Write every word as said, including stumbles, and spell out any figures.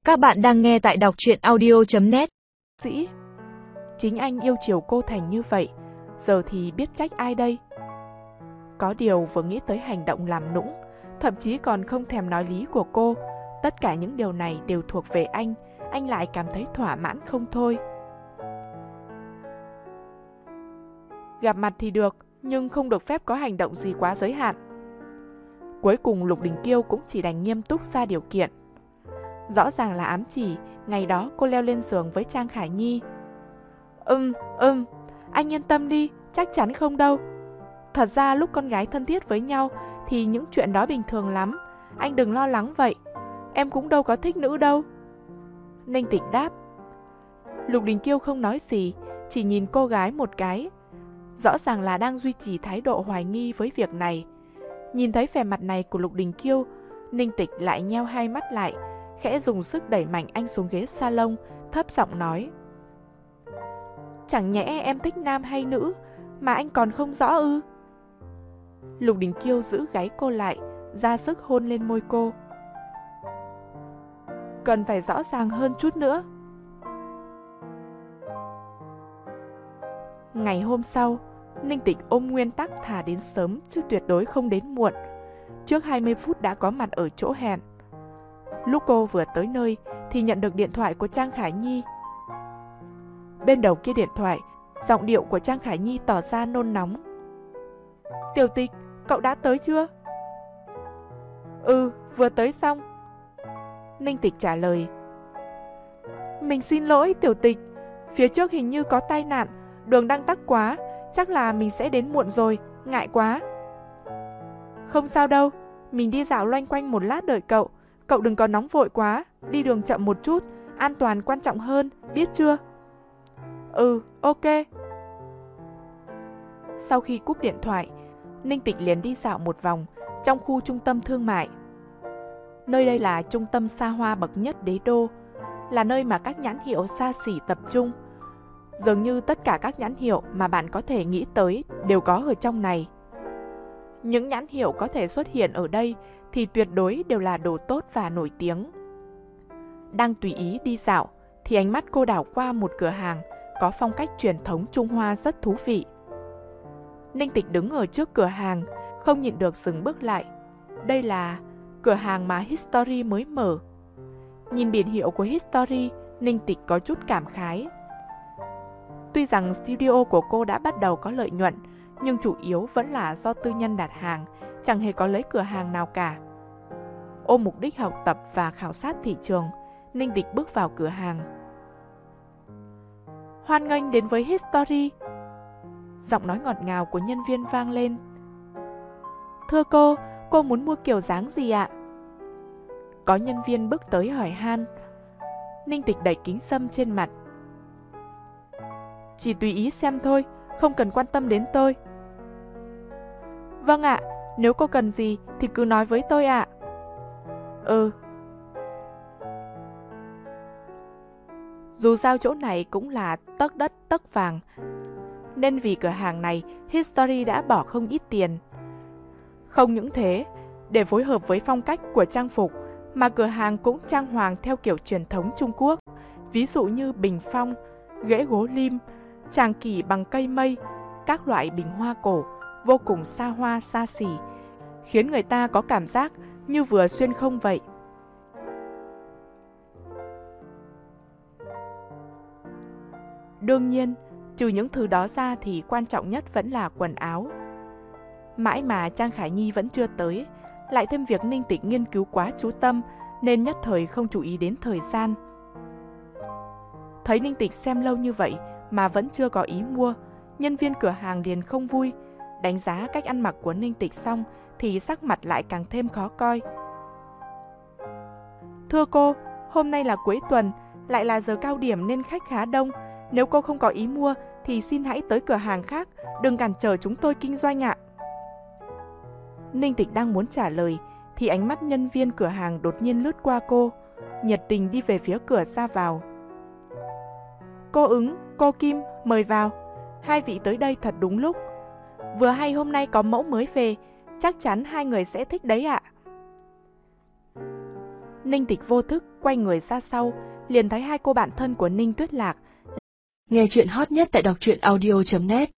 Các bạn đang nghe tại đọc truyện audio chấm net. Dĩ, chính anh yêu chiều cô thành như vậy, giờ thì biết trách ai đây? Có điều vừa nghĩ tới hành động làm nũng, thậm chí còn không thèm nói lý của cô, tất cả những điều này đều thuộc về anh, anh lại cảm thấy thỏa mãn không thôi. Gặp mặt thì được, nhưng không được phép có hành động gì quá giới hạn. Cuối cùng Lục Đình Kiêu cũng chỉ đành nghiêm túc ra điều kiện. Rõ ràng là ám chỉ, ngày đó cô leo lên giường với Trang Khải Nhi. Ừm, ừm, anh yên tâm đi, chắc chắn không đâu. Thật ra lúc con gái thân thiết với nhau thì những chuyện đó bình thường lắm, anh đừng lo lắng vậy. Em cũng đâu có thích nữ đâu. Ninh Tịch đáp. Lục Đình Kiêu không nói gì, chỉ nhìn cô gái một cái. Rõ ràng là đang duy trì thái độ hoài nghi với việc này. Nhìn thấy vẻ mặt này của Lục Đình Kiêu, Ninh Tịch lại nheo hai mắt lại, khẽ dùng sức đẩy mạnh anh xuống ghế salon, thấp giọng nói. Chẳng nhẽ em thích nam hay nữ, mà anh còn không rõ ư? Lục Đình Kiêu giữ gáy cô lại, ra sức hôn lên môi cô. Cần phải rõ ràng hơn chút nữa. Ngày hôm sau, Ninh Tịch ôm nguyên tắc thà đến sớm chứ tuyệt đối không đến muộn. Trước hai mươi phút đã có mặt ở chỗ hẹn. Lúc cô vừa tới nơi thì nhận được điện thoại của Trang Khải Nhi. Bên đầu kia điện thoại, giọng điệu của Trang Khải Nhi tỏ ra nôn nóng. Tiểu Tịch, cậu đã tới chưa? Ừ, vừa tới xong. Ninh Tịch trả lời. Mình xin lỗi Tiểu Tịch, phía trước hình như có tai nạn, đường đang tắc quá, chắc là mình sẽ đến muộn rồi, ngại quá. Không sao đâu, mình đi dạo loanh quanh một lát đợi cậu. Cậu đừng có nóng vội quá, đi đường chậm một chút, an toàn quan trọng hơn, biết chưa? Ừ, ok. Sau khi cúp điện thoại, Ninh Tịch liền đi dạo một vòng trong khu trung tâm thương mại. Nơi đây là trung tâm xa hoa bậc nhất đế đô, là nơi mà các nhãn hiệu xa xỉ tập trung. Dường như tất cả các nhãn hiệu mà bạn có thể nghĩ tới đều có ở trong này. Những nhãn hiệu có thể xuất hiện ở đây thì tuyệt đối đều là đồ tốt và nổi tiếng. Đang tùy ý đi dạo thì ánh mắt cô đảo qua một cửa hàng có phong cách truyền thống Trung Hoa rất thú vị. Ninh Tịch đứng ở trước cửa hàng, không nhịn được dừng bước lại. Đây là cửa hàng mà History mới mở. Nhìn biển hiệu của History, Ninh Tịch có chút cảm khái. Tuy rằng studio của cô đã bắt đầu có lợi nhuận, nhưng chủ yếu vẫn là do tư nhân đặt hàng, chẳng hề có lấy cửa hàng nào cả. Ôm mục đích học tập và khảo sát thị trường, Ninh Tịch bước vào cửa hàng. Hoan nghênh đến với History. Giọng nói ngọt ngào của nhân viên vang lên. Thưa cô, cô muốn mua kiểu dáng gì ạ? Có nhân viên bước tới hỏi han. Ninh Tịch đẩy kính sâm trên mặt. Chỉ tùy ý xem thôi, không cần quan tâm đến tôi. Vâng ạ, nếu cô cần gì thì cứ nói với tôi ạ. Ừ. Dù sao chỗ này cũng là tấc đất tấc vàng, nên vì cửa hàng này History đã bỏ không ít tiền. Không những thế, để phối hợp với phong cách của trang phục mà cửa hàng cũng trang hoàng theo kiểu truyền thống Trung Quốc, ví dụ như bình phong, ghế gỗ lim, tràng kỷ bằng cây mây, các loại bình hoa cổ vô cùng xa hoa xa xỉ, khiến người ta có cảm giác như vừa xuyên không vậy. Đương nhiên, trừ những thứ đó ra thì quan trọng nhất vẫn là quần áo. Mãi mà Trang Khải Nhi vẫn chưa tới, lại thêm việc Ninh Tịch nghiên cứu quá chú tâm nên nhất thời không chú ý đến thời gian. Thấy Ninh Tịch xem lâu như vậy mà vẫn chưa có ý mua, nhân viên cửa hàng liền không vui. Đánh giá cách ăn mặc của Ninh Tịch xong thì sắc mặt lại càng thêm khó coi. Thưa cô, hôm nay là cuối tuần, lại là giờ cao điểm nên khách khá đông. Nếu cô không có ý mua thì xin hãy tới cửa hàng khác, đừng cản trở chúng tôi kinh doanh ạ. Ninh Tịch đang muốn trả lời thì ánh mắt nhân viên cửa hàng đột nhiên lướt qua cô, nhiệt tình đi về phía cửa ra vào. Cô Ứng, cô Kim, mời vào. Hai vị tới đây thật đúng lúc. Vừa hay hôm nay có mẫu mới về, chắc chắn hai người sẽ thích đấy ạ. Ninh Tịch vô thức quay người ra sau, liền thấy hai cô bạn thân của Ninh Tuyết Lạc. Nghe chuyện hot nhất tại đọc truyện audio chấm net